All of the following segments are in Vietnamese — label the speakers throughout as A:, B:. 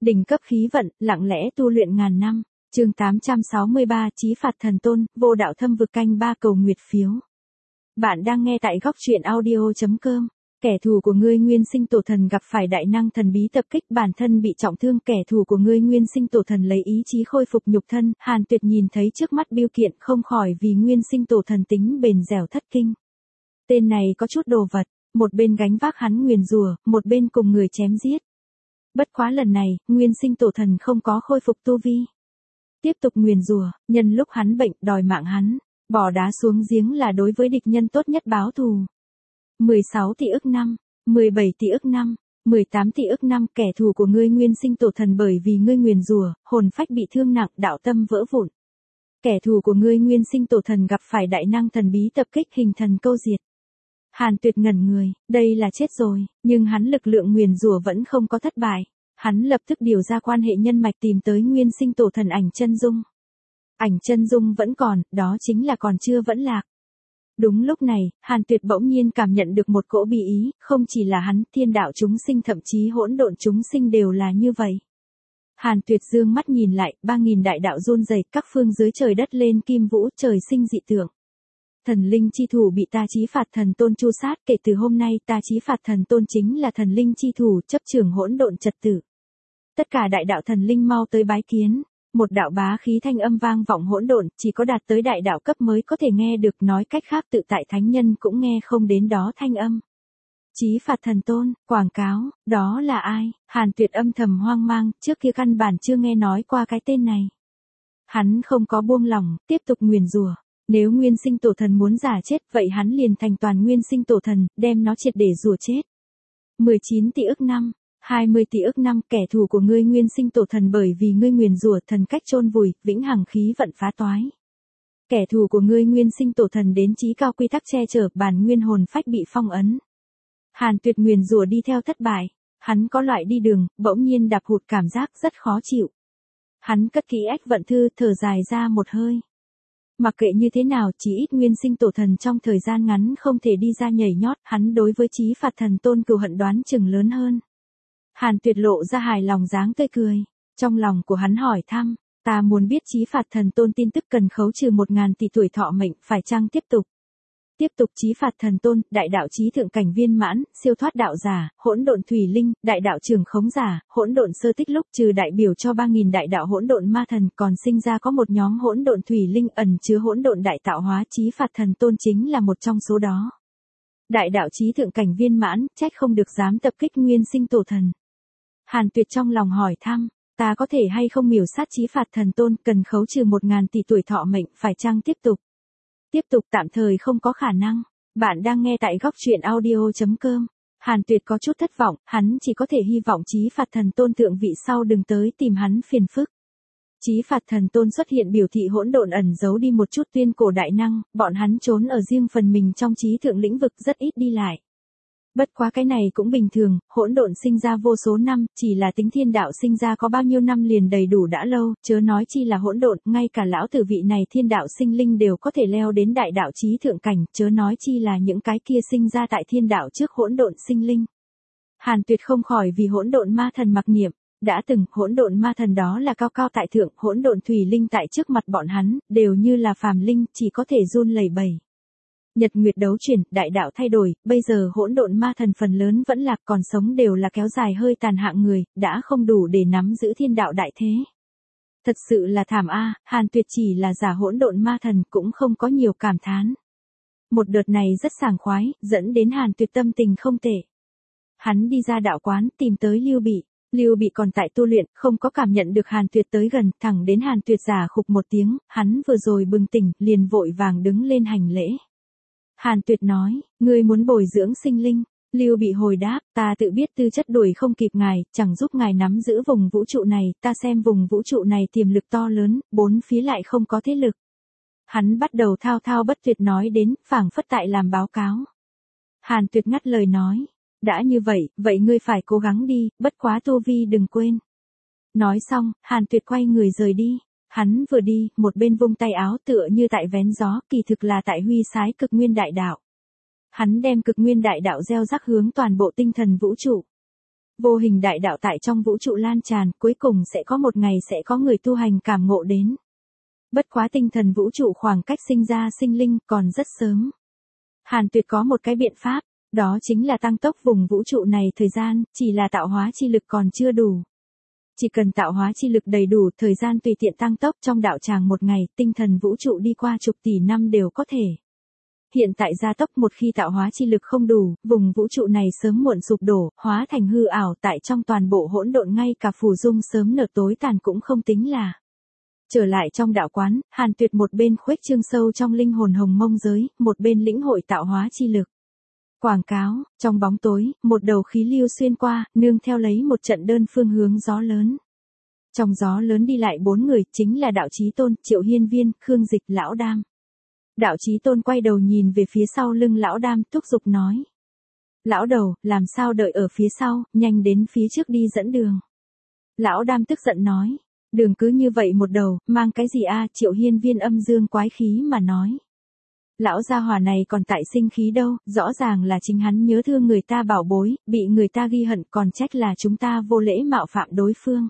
A: Đỉnh cấp khí vận, lặng lẽ tu luyện ngàn năm. Chương 863, Chí phạt thần tôn, vô đạo thâm vực canh 3 cầu nguyệt phiếu. Bạn đang nghe tại góc truyện audio.com. Kẻ thù của ngươi Nguyên Sinh Tổ Thần gặp phải đại năng thần bí tập kích, bản thân bị trọng thương. Kẻ thù của ngươi Nguyên Sinh Tổ Thần lấy ý chí khôi phục nhục thân. Hàn Tuyệt nhìn thấy trước mắt bưu kiện không khỏi vì Nguyên Sinh Tổ Thần tính bền dẻo thất kinh. Tên này có chút đồ vật, một bên gánh vác hắn nguyền rủa, một bên cùng người chém giết. Bất quá lần này, Nguyên Sinh Tổ Thần không có khôi phục tu vi. Tiếp tục nguyền rủa, nhân lúc hắn bệnh đòi mạng hắn, bỏ đá xuống giếng là đối với địch nhân tốt nhất báo thù. 16 tỷ ức năm, 17 tỷ ức năm, 18 tỷ ức năm, kẻ thù của ngươi Nguyên Sinh Tổ Thần bởi vì ngươi nguyền rủa, hồn phách bị thương nặng, đạo tâm vỡ vụn. Kẻ thù của ngươi Nguyên Sinh Tổ Thần gặp phải đại năng thần bí tập kích, hình thần câu diệt. Hàn Tuyệt ngẩn người, đây là chết rồi, nhưng hắn lực lượng nguyền rủa vẫn không có thất bại. Hắn lập tức điều ra quan hệ nhân mạch tìm tới Nguyên Sinh Tổ Thần ảnh chân dung. Ảnh chân dung vẫn còn, đó chính là còn chưa vẫn lạc. Đúng lúc này, Hàn Tuyệt bỗng nhiên cảm nhận được một cỗ bi ý, không chỉ là hắn, thiên đạo chúng sinh thậm chí hỗn độn chúng sinh đều là như vậy. Hàn Tuyệt dương mắt nhìn lại, 3000 đại đạo run rẩy, các phương dưới trời đất lên kim vũ, trời sinh dị tượng. Thần linh chi thủ bị ta Chí phạt thần tôn tru sát, kể từ hôm nay ta Chí phạt thần tôn chính là thần linh chi thủ, chấp trưởng hỗn độn trật tự. Tất cả đại đạo thần linh mau tới bái kiến. Một đạo bá khí thanh âm vang vọng hỗn độn, chỉ có đạt tới đại đạo cấp mới có thể nghe được, nói cách khác tự tại thánh nhân cũng nghe không đến đó thanh âm. Chí phạt thần tôn, quảng cáo, đó là ai? Hàn Tuyệt âm thầm hoang mang, trước kia căn bản chưa nghe nói qua cái tên này. Hắn không có buông lỏng, tiếp tục nguyền rủa. Nếu Nguyên Sinh Tổ Thần muốn giả chết, vậy hắn liền thành toàn Nguyên Sinh Tổ Thần, đem nó triệt để rủa chết. 19 tỷ ức năm, 20 tỷ ức năm, kẻ thù của ngươi Nguyên Sinh Tổ Thần bởi vì ngươi nguyền rủa thần cách chôn vùi, vĩnh hằng khí vận phá toái. Kẻ thù của ngươi Nguyên Sinh Tổ Thần đến chí cao quy tắc che chở, bản nguyên hồn phách bị phong ấn. Hàn Tuyệt nguyền rủa đi theo thất bại, hắn có loại đi đường, bỗng nhiên đạp hụt cảm giác rất khó chịu. Hắn cất kỹ ách vận thư, thở dài ra một hơi. Mặc kệ như thế nào, chỉ ít Nguyên Sinh Tổ Thần trong thời gian ngắn không thể đi ra nhảy nhót, hắn đối với Chí phạt thần tôn cừu hận đoán chừng lớn hơn. Hàn Tuyệt lộ ra hài lòng dáng tươi cười, trong lòng của hắn hỏi thăm, ta muốn biết Chí phạt thần tôn tin tức cần khấu trừ 1000 tỷ tuổi thọ mệnh, phải chăng tiếp tục? Tiếp tục. Chí phạt thần tôn, đại đạo chí thượng cảnh viên mãn, siêu thoát đạo giả, hỗn độn thủy linh, đại đạo trường khống giả, hỗn độn sơ tích lúc trừ đại biểu cho 3000 đại đạo hỗn độn ma thần, còn sinh ra có một nhóm hỗn độn thủy linh ẩn chứa hỗn độn đại tạo hóa, Chí phạt thần tôn chính là một trong số đó. Đại đạo chí thượng cảnh viên mãn, trách không được dám tập kích Nguyên Sinh Tổ Thần. Hàn Tuyệt trong lòng hỏi thăm, ta có thể hay không miểu sát Chí phạt thần tôn, cần khấu trừ 1000 tỷ tuổi thọ mệnh, phải chăng tiếp tục? Tiếp tục, tạm thời không có khả năng. Bạn đang nghe tại góc truyện audio.com. Hàn Tuyệt có chút thất vọng, hắn chỉ có thể hy vọng Chí phạt thần tôn thượng vị sau đừng tới tìm hắn phiền phức. Chí phạt thần tôn xuất hiện biểu thị hỗn độn ẩn giấu đi một chút tuyên cổ đại năng, bọn hắn trốn ở riêng phần mình trong chí thượng lĩnh vực, rất ít đi lại. Bất quá cái này cũng bình thường, hỗn độn sinh ra vô số năm, chỉ là tính thiên đạo sinh ra có bao nhiêu năm liền đầy đủ đã lâu, chớ nói chi là hỗn độn, ngay cả lão tử vị này thiên đạo sinh linh đều có thể leo đến đại đạo chí thượng cảnh, chớ nói chi là những cái kia sinh ra tại thiên đạo trước hỗn độn sinh linh. Hàn Tuyệt không khỏi vì hỗn độn ma thần mặc niệm, đã từng hỗn độn ma thần đó là cao cao tại thượng, hỗn độn thủy linh tại trước mặt bọn hắn, đều như là phàm linh, chỉ có thể run lẩy bẩy. Nhật nguyệt đấu chuyển, đại đạo thay đổi, bây giờ hỗn độn ma thần phần lớn vẫn lạc, còn sống đều là kéo dài hơi tàn hạng người, đã không đủ để nắm giữ thiên đạo đại thế. Thật sự là thảm a. Hàn Tuyệt chỉ là giả hỗn độn ma thần cũng không có nhiều cảm thán. Một đợt này rất sảng khoái, dẫn đến Hàn Tuyệt tâm tình không tệ. Hắn đi ra đạo quán, tìm tới Lưu Bị. Lưu Bị còn tại tu luyện, không có cảm nhận được Hàn Tuyệt tới gần, thẳng đến Hàn Tuyệt giả khục một tiếng, hắn vừa rồi bừng tỉnh, liền vội vàng đứng lên hành lễ. Hàn Tuyệt nói, ngươi muốn bồi dưỡng sinh linh. Lưu Bị hồi đáp, ta tự biết tư chất đuổi không kịp ngài, chẳng giúp ngài nắm giữ vùng vũ trụ này, ta xem vùng vũ trụ này tiềm lực to lớn, bốn phía lại không có thế lực. Hắn bắt đầu thao thao bất tuyệt nói đến, phảng phất tại làm báo cáo. Hàn Tuyệt ngắt lời nói, đã như vậy, vậy ngươi phải cố gắng đi, bất quá tu vi đừng quên. Nói xong, Hàn Tuyệt quay người rời đi. Hắn vừa đi, một bên vung tay áo tựa như tại vén gió, kỳ thực là tại huy sái cực nguyên đại đạo. Hắn đem cực nguyên đại đạo gieo rắc hướng toàn bộ tinh thần vũ trụ. Vô hình đại đạo tại trong vũ trụ lan tràn, cuối cùng sẽ có một ngày sẽ có người tu hành cảm ngộ đến. Bất quá tinh thần vũ trụ khoảng cách sinh ra sinh linh còn rất sớm. Hàn Tuyệt có một cái biện pháp, đó chính là tăng tốc vùng vũ trụ này thời gian, chỉ là tạo hóa chi lực còn chưa đủ. Chỉ cần tạo hóa chi lực đầy đủ, thời gian tùy tiện tăng tốc trong đạo tràng một ngày, tinh thần vũ trụ đi qua chục tỷ năm đều có thể. Hiện tại gia tốc một khi tạo hóa chi lực không đủ, vùng vũ trụ này sớm muộn sụp đổ, hóa thành hư ảo tại trong toàn bộ hỗn độn ngay cả phù dung sớm nở tối tàn cũng không tính là. Trở lại trong đạo quán, Hàn Tuyệt một bên khuếch trương sâu trong linh hồn hồng mông giới, một bên lĩnh hội tạo hóa chi lực. Quảng cáo, trong bóng tối, một đầu khí lưu xuyên qua, nương theo lấy một trận đơn phương hướng gió lớn. Trong gió lớn đi lại 4 người, chính là Đạo Chí Tôn, Triệu Hiên Viên, Khương Dịch, Lão Đam. Đạo Chí Tôn quay đầu nhìn về phía sau lưng Lão Đam, thúc giục nói. Lão đầu, làm sao đợi ở phía sau, nhanh đến phía trước đi dẫn đường. Lão Đam tức giận nói. Đường cứ như vậy một đầu, mang cái gì a? Triệu Hiên Viên âm dương quái khí mà nói. Lão gia hỏa này còn tại sinh khí đâu, rõ ràng là chính hắn nhớ thương người ta bảo bối, bị người ta ghi hận, còn trách là chúng ta vô lễ mạo phạm đối phương.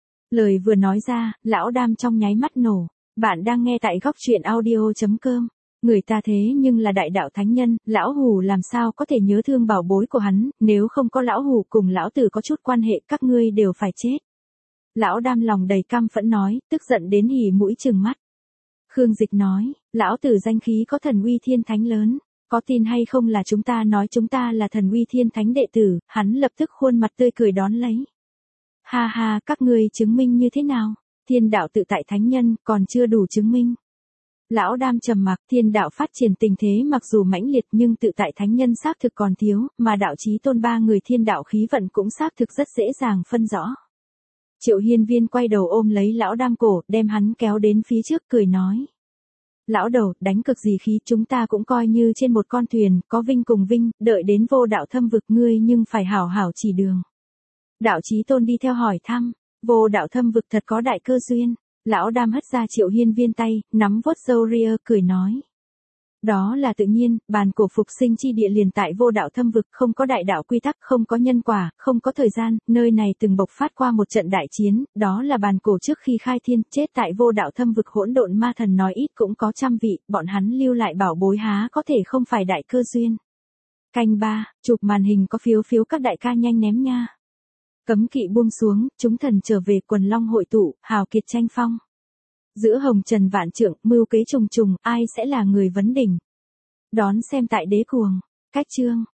A: Lời vừa nói ra, Lão Đam trong nháy mắt nổ. Bạn đang nghe tại góc truyện audio.com. Người ta thế nhưng là đại đạo thánh nhân, Lão Hù làm sao có thể nhớ thương bảo bối của hắn, nếu không có Lão Hù cùng Lão Tử có chút quan hệ, các ngươi đều phải chết. Lão Đam lòng đầy căm phẫn nói, tức giận đến hỉ mũi trừng mắt. Khương Dịch nói, Lão Tử danh khí có thần uy thiên thánh lớn, có tin hay không là chúng ta nói chúng ta là thần uy thiên thánh đệ tử, hắn lập tức khuôn mặt tươi cười đón lấy. Ha ha, các ngươi chứng minh như thế nào? Thiên đạo tự tại thánh nhân, còn chưa đủ chứng minh. Lão Đam trầm mặc, thiên đạo phát triển tình thế mặc dù mãnh liệt nhưng tự tại thánh nhân xác thực còn thiếu, mà Đạo Chí Tôn 3 người thiên đạo khí vận cũng xác thực rất dễ dàng phân rõ. Triệu Hiên Viên quay đầu ôm lấy Lão Đam cổ, đem hắn kéo đến phía trước cười nói. Lão đầu, đánh cực gì khí, chúng ta cũng coi như trên một con thuyền, có vinh cùng vinh, đợi đến vô đạo thâm vực ngươi nhưng phải hảo hảo chỉ đường. Đạo Chí Tôn đi theo hỏi thăm, vô đạo thâm vực thật có đại cơ duyên. Lão Đam hất ra Triệu Hiên Viên tay, nắm vuốt râu ria, cười nói. Đó là tự nhiên, bàn cổ phục sinh chi địa liền tại vô đạo thâm vực, không có đại đạo quy tắc, không có nhân quả, không có thời gian, nơi này từng bộc phát qua một trận đại chiến, đó là bàn cổ trước khi khai thiên, chết tại vô đạo thâm vực hỗn độn ma thần nói ít cũng có 100 vị, bọn hắn lưu lại bảo bối há có thể không phải đại cơ duyên. Canh 3, chụp màn hình có phiếu các đại ca nhanh ném nha. Cấm kỵ buông xuống, chúng thần trở về, quần long hội tụ, hào kiệt tranh phong. Giữa hồng trần vạn trượng, mưu kế trùng trùng, ai sẽ là người vấn đỉnh? Đón xem tại Đế Cuồng. Cách chương.